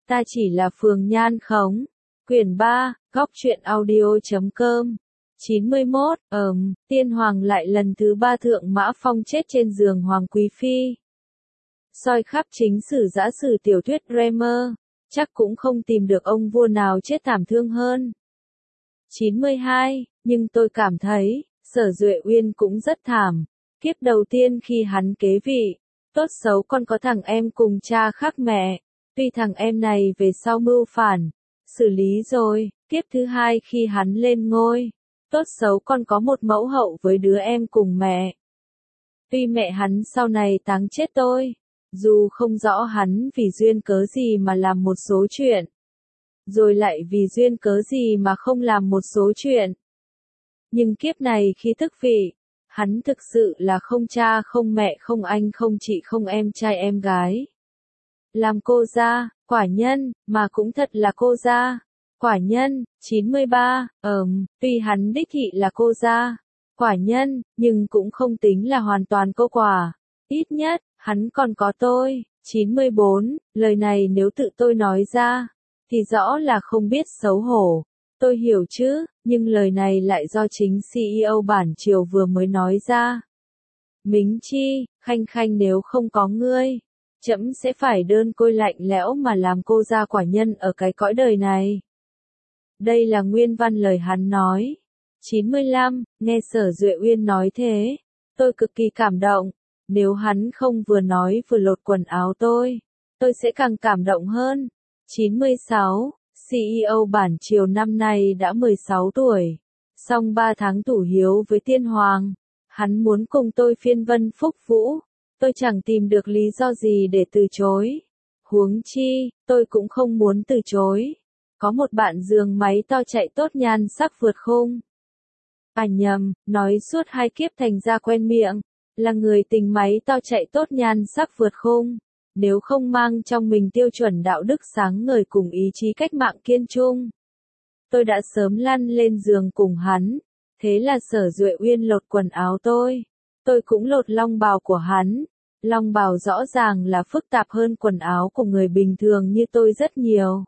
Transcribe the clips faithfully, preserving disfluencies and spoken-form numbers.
Ta chỉ là Phường Nhan Khống. Quyển ba, góc truyện audio chấm com. chín mươi mốt, ờm, tiên hoàng lại lần thứ ba thượng mã phong chết trên giường hoàng quý phi. Soi khắp chính sử giã sử tiểu thuyết Dreamer, chắc cũng không tìm được ông vua nào chết thảm thương hơn. chín mươi hai, nhưng tôi cảm thấy, Sở Duệ Uyên cũng rất thảm. Kiếp đầu tiên khi hắn kế vị, tốt xấu con có thằng em cùng cha khác mẹ, tuy thằng em này về sau mưu phản, xử lý rồi, kiếp thứ hai khi hắn lên ngôi, tốt xấu con có một mẫu hậu với đứa em cùng mẹ. Tuy mẹ hắn sau này táng chết tôi, dù không rõ hắn vì duyên cớ gì mà làm một số chuyện, rồi lại vì duyên cớ gì mà không làm một số chuyện. Nhưng kiếp này khi thức vị, hắn thực sự là không cha không mẹ không anh không chị không em trai em gái. Làm cô gia, quả nhân, mà cũng thật là cô gia. Quả nhân, chín mươi ba, ờm, tuy hắn đích thị là cô gia, quả nhân, nhưng cũng không tính là hoàn toàn cô quả. Ít nhất, hắn còn có tôi. chín mươi bốn, lời này nếu tự tôi nói ra, thì rõ là không biết xấu hổ. Tôi hiểu chứ, nhưng lời này lại do chính xê e ô bản triều vừa mới nói ra. Mính Chi, Khanh Khanh nếu không có ngươi, trẫm sẽ phải đơn côi lạnh lẽo mà làm cô gia quả nhân ở cái cõi đời này. Đây là nguyên văn lời hắn nói. chín mươi lăm, nghe Sở Duệ Uyên nói thế, tôi cực kỳ cảm động. Nếu hắn không vừa nói vừa lột quần áo tôi, tôi sẽ càng cảm động hơn. chín mươi sáu, xê e ô bản triều năm nay đã mười sáu tuổi, xong ba tháng tủ hiếu với tiên hoàng. Hắn muốn cùng tôi phiên vân phúc vũ, tôi chẳng tìm được lý do gì để từ chối. Huống chi, tôi cũng không muốn từ chối. Có một bạn giường máy to chạy tốt nhan sắc vượt khung. À nhầm, nói suốt hai kiếp thành ra quen miệng, là người tình máy to chạy tốt nhan sắc vượt khung. Nếu không mang trong mình tiêu chuẩn đạo đức sáng ngời cùng ý chí cách mạng kiên trung, tôi đã sớm lăn lên giường cùng hắn. Thế là Sở Duệ Uyên lột quần áo tôi, tôi cũng lột long bào của hắn. Long bào rõ ràng là phức tạp hơn quần áo của người bình thường như tôi rất nhiều.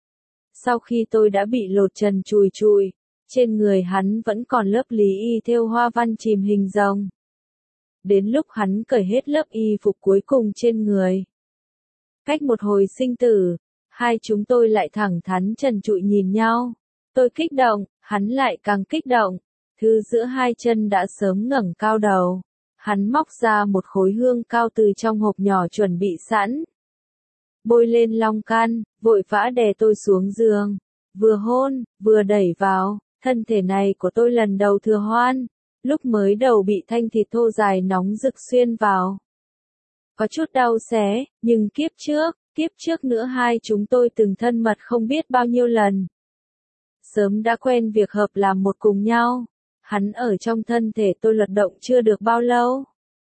Sau khi tôi đã bị lột trần chùi chùi, trên người hắn vẫn còn lớp lý y thêu hoa văn chìm hình rồng. Đến lúc hắn cởi hết lớp y phục cuối cùng trên người, cách một hồi sinh tử, hai chúng tôi lại thẳng thắn trần trụi nhìn nhau. Tôi kích động, hắn lại càng kích động. Thư giữa hai chân đã sớm ngẩng cao đầu. Hắn móc ra một khối hương cao từ trong hộp nhỏ chuẩn bị sẵn. Bôi lên long can, vội vã đè tôi xuống giường. Vừa hôn, vừa đẩy vào, thân thể này của tôi lần đầu thừa hoan. Lúc mới đầu bị thanh thịt thô dài nóng rực xuyên vào. Có chút đau xé, nhưng kiếp trước, kiếp trước nữa hai chúng tôi từng thân mật không biết bao nhiêu lần. Sớm đã quen việc hợp làm một cùng nhau. Hắn ở trong thân thể tôi lật động chưa được bao lâu.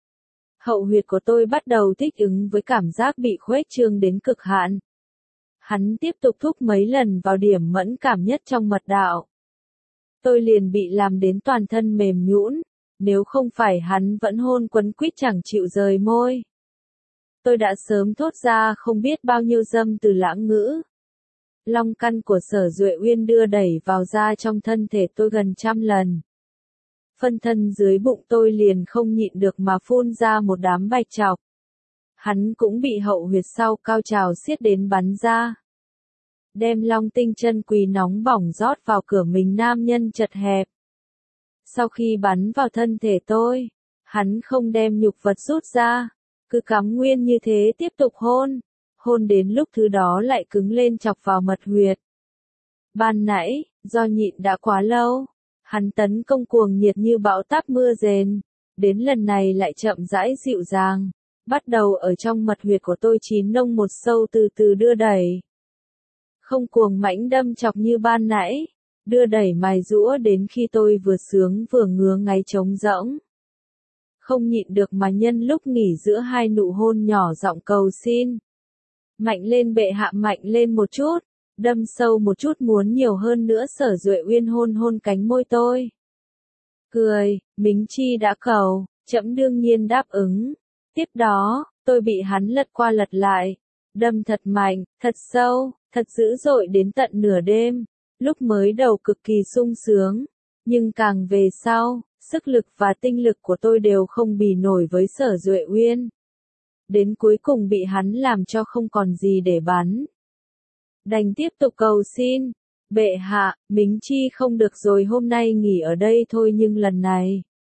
Hậu huyệt của tôi bắt đầu thích ứng với cảm giác bị khuếch trương đến cực hạn. Hắn tiếp tục thúc mấy lần vào điểm mẫn cảm nhất trong mật đạo. Tôi liền bị làm đến toàn thân mềm nhũn, nếu không phải hắn vẫn hôn quấn quýt chẳng chịu rời môi. Tôi đã sớm thốt ra không biết bao nhiêu dâm từ lãng ngữ. Long căn của Sở Duệ Uyên đưa đẩy vào ra trong thân thể tôi gần trăm lần. Phân thân dưới bụng tôi liền không nhịn được mà phun ra một đám bạch trọc. Hắn cũng bị hậu huyệt sau cao trào xiết đến bắn ra. Đem long tinh chân quý nóng bỏng rót vào cửa mình nam nhân chật hẹp. Sau khi bắn vào thân thể tôi, hắn không đem nhục vật rút ra, cứ cắm nguyên như thế tiếp tục hôn. Hôn đến lúc thứ đó lại cứng lên chọc vào mật huyệt. Ban nãy, do nhịn đã quá lâu, hắn tấn công cuồng nhiệt như bão táp mưa rền, đến lần này lại chậm rãi dịu dàng, bắt đầu ở trong mật huyệt của tôi chín nông một sâu từ từ đưa đẩy. Không cuồng mãnh đâm chọc như ban nãy, đưa đẩy mài giũa đến khi tôi vừa sướng vừa ngứa ngáy trống rỗng. Không nhịn được mà nhân lúc nghỉ giữa hai nụ hôn nhỏ giọng cầu xin. Mạnh lên bệ hạ, mạnh lên một chút, đâm sâu một chút, muốn nhiều hơn nữa. Sở Duệ Uyên hôn hôn cánh môi tôi. Cười, Mính Chi đã cầu, trẫm đương nhiên đáp ứng. Tiếp đó, tôi bị hắn lật qua lật lại, đâm thật mạnh, thật sâu, thật dữ dội đến tận nửa đêm, lúc mới đầu cực kỳ sung sướng, nhưng càng về sau, sức lực và tinh lực của tôi đều không bì nổi với Sở Duệ Uyên. Đến cuối cùng bị hắn làm cho không còn gì để bắn. Đành tiếp tục cầu xin, bệ hạ, Mính Chi không được rồi, hôm nay nghỉ ở đây thôi, nhưng lần này,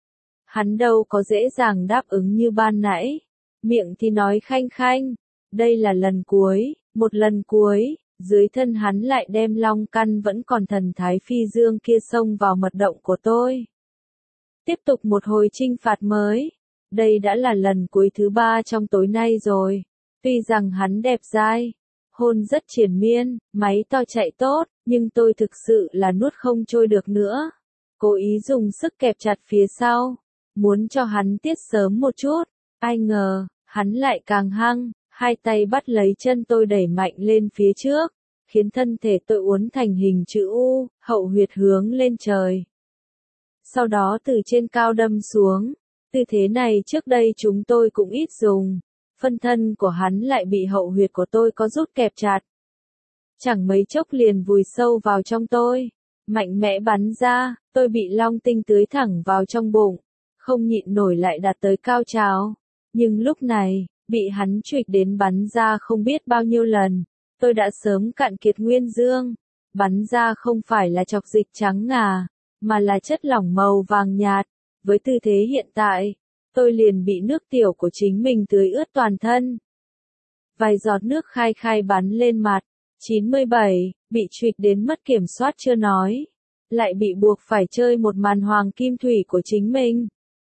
hắn đâu có dễ dàng đáp ứng như ban nãy, miệng thì nói khanh khanh, đây là lần cuối, một lần cuối, dưới thân hắn lại đem long căn vẫn còn thần thái phi dương kia xông vào mật động của tôi. Tiếp tục một hồi trinh phạt mới, đây đã là lần cuối thứ ba trong tối nay rồi, tuy rằng hắn đẹp dai, hôn rất triền miên, máy to chạy tốt, nhưng tôi thực sự là nuốt không trôi được nữa. Cố ý dùng sức kẹp chặt phía sau, muốn cho hắn tiết sớm một chút, ai ngờ, hắn lại càng hăng, hai tay bắt lấy chân tôi đẩy mạnh lên phía trước, khiến thân thể tôi uốn thành hình chữ U, hậu huyệt hướng lên trời. Sau đó từ trên cao đâm xuống, tư thế này trước đây chúng tôi cũng ít dùng, phân thân của hắn lại bị hậu huyệt của tôi có rút kẹp chặt. Chẳng mấy chốc liền vùi sâu vào trong tôi, mạnh mẽ bắn ra, tôi bị long tinh tưới thẳng vào trong bụng, không nhịn nổi lại đạt tới cao trào. Nhưng lúc này, bị hắn truỵch đến bắn ra không biết bao nhiêu lần, tôi đã sớm cạn kiệt nguyên dương, bắn ra không phải là chọc dịch trắng ngà, mà là chất lỏng màu vàng nhạt. Với tư thế hiện tại, tôi liền bị nước tiểu của chính mình tưới ướt toàn thân. Vài giọt nước khai khai bắn lên mặt. chín mươi bảy, bị truỵch đến mất kiểm soát chưa nói, lại bị buộc phải chơi một màn hoàng kim thủy của chính mình.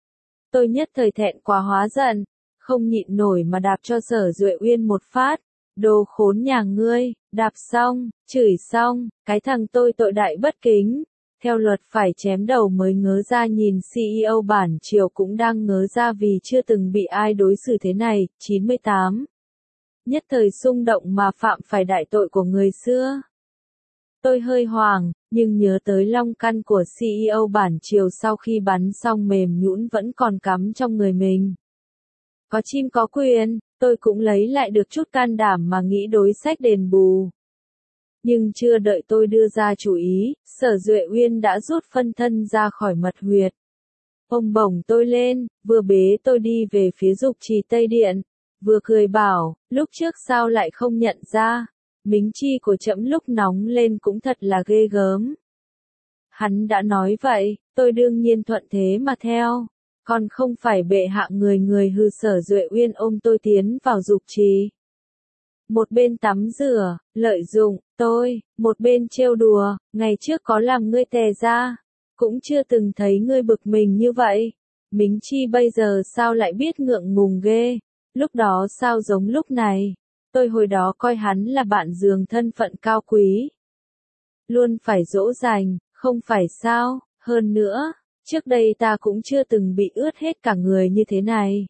Tôi nhất thời thẹn quá hóa giận, không nhịn nổi mà đạp cho Sở Duệ Uyên một phát. Đồ khốn nhà ngươi, đạp xong, chửi xong, cái thằng tôi tội đại bất kính. Theo luật phải chém đầu mới ngớ ra, nhìn xê e ô bản triều cũng đang ngớ ra vì chưa từng bị ai đối xử thế này. chín mươi tám. Nhất thời xung động mà phạm phải đại tội của người xưa. Tôi hơi hoảng, nhưng nhớ tới long căn của xê e ô bản triều sau khi bắn xong mềm nhũn vẫn còn cắm trong người mình. Có chim có quyền, tôi cũng lấy lại được chút can đảm mà nghĩ đối sách đền bù. Nhưng chưa đợi tôi đưa ra chủ ý, Sở Duệ Uyên đã rút phân thân ra khỏi mật huyệt. Ông bổng tôi lên, vừa bế tôi đi về phía Dục Trì Tây Điện, vừa cười bảo, lúc trước sao lại không nhận ra, Mính Chi của trẫm lúc nóng lên cũng thật là ghê gớm. Hắn đã nói vậy, tôi đương nhiên thuận thế mà theo, còn không phải bệ hạ người người hư. Sở Duệ Uyên ôm tôi tiến vào Dục Trì. Một bên tắm rửa, lợi dụng tôi, một bên trêu đùa, ngày trước có làm ngươi tè ra, cũng chưa từng thấy ngươi bực mình như vậy. Mính Chi bây giờ sao lại biết ngượng ngùng ghê, lúc đó sao giống lúc này, tôi hồi đó coi hắn là bạn giường thân phận cao quý. Luôn phải dỗ dành, không phải sao, hơn nữa, trước đây ta cũng chưa từng bị ướt hết cả người như thế này.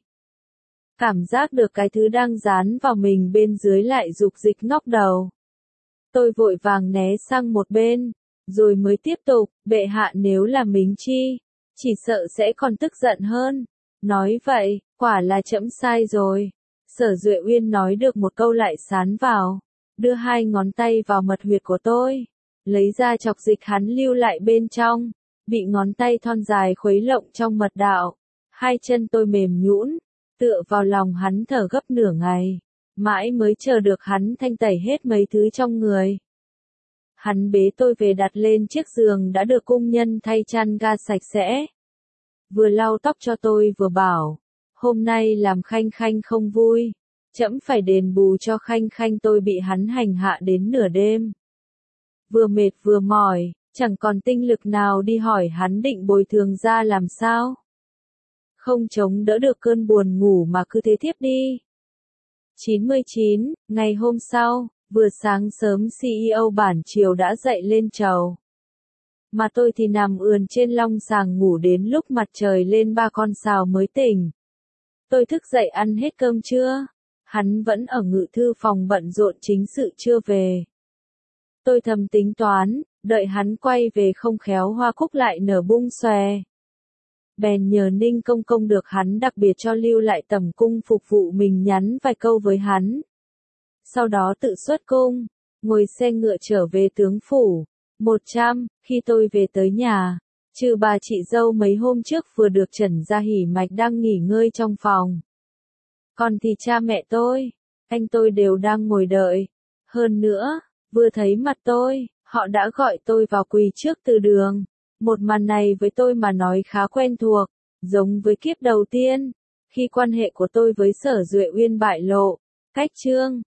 Cảm giác được cái thứ đang dán vào mình bên dưới lại dục dịch ngóc đầu. Tôi vội vàng né sang một bên, rồi mới tiếp tục, bệ hạ nếu là Mính Chi, chỉ sợ sẽ còn tức giận hơn. Nói vậy, quả là trẫm sai rồi. Sở Duệ Uyên nói được một câu lại sán vào, đưa hai ngón tay vào mật huyệt của tôi, lấy ra chọc dịch hắn lưu lại bên trong, bị ngón tay thon dài khuấy lộng trong mật đạo. Hai chân tôi mềm nhũn, tựa vào lòng hắn thở gấp nửa ngày, mãi mới chờ được hắn thanh tẩy hết mấy thứ trong người. Hắn bế tôi về đặt lên chiếc giường đã được cung nhân thay chăn ga sạch sẽ. Vừa lau tóc cho tôi vừa bảo, hôm nay làm khanh khanh không vui, trẫm phải đền bù cho khanh khanh. Tôi bị hắn hành hạ đến nửa đêm, vừa mệt vừa mỏi, chẳng còn tinh lực nào đi hỏi hắn định bồi thường ra làm sao. Không chống đỡ được cơn buồn ngủ mà cứ thế thiếp đi. chín mươi chín, ngày hôm sau, vừa sáng sớm xê e ô bản triều đã dậy lên chầu. Mà tôi thì nằm ườn trên long sàng ngủ đến lúc mặt trời lên ba con sào mới tỉnh. Tôi thức dậy ăn hết cơm trưa, hắn vẫn ở ngự thư phòng bận rộn chính sự chưa về. Tôi thầm tính toán, đợi hắn quay về không khéo hoa cúc lại nở bung xòe. Bèn nhờ Ninh Công Công được hắn đặc biệt cho lưu lại tẩm cung phục vụ mình, nhắn vài câu với hắn. Sau đó tự xuất cung, ngồi xe ngựa trở về tướng phủ. một trăm, khi tôi về tới nhà, trừ bà chị dâu mấy hôm trước vừa được trần ra hỉ mạch đang nghỉ ngơi trong phòng. Còn thì cha mẹ tôi, anh tôi đều đang ngồi đợi. Hơn nữa, vừa thấy mặt tôi, họ đã gọi tôi vào quỳ trước từ đường. Một màn này với tôi mà nói khá quen thuộc, giống với kiếp đầu tiên, khi quan hệ của tôi với Sở Duệ Uyên bại lộ. Cách chương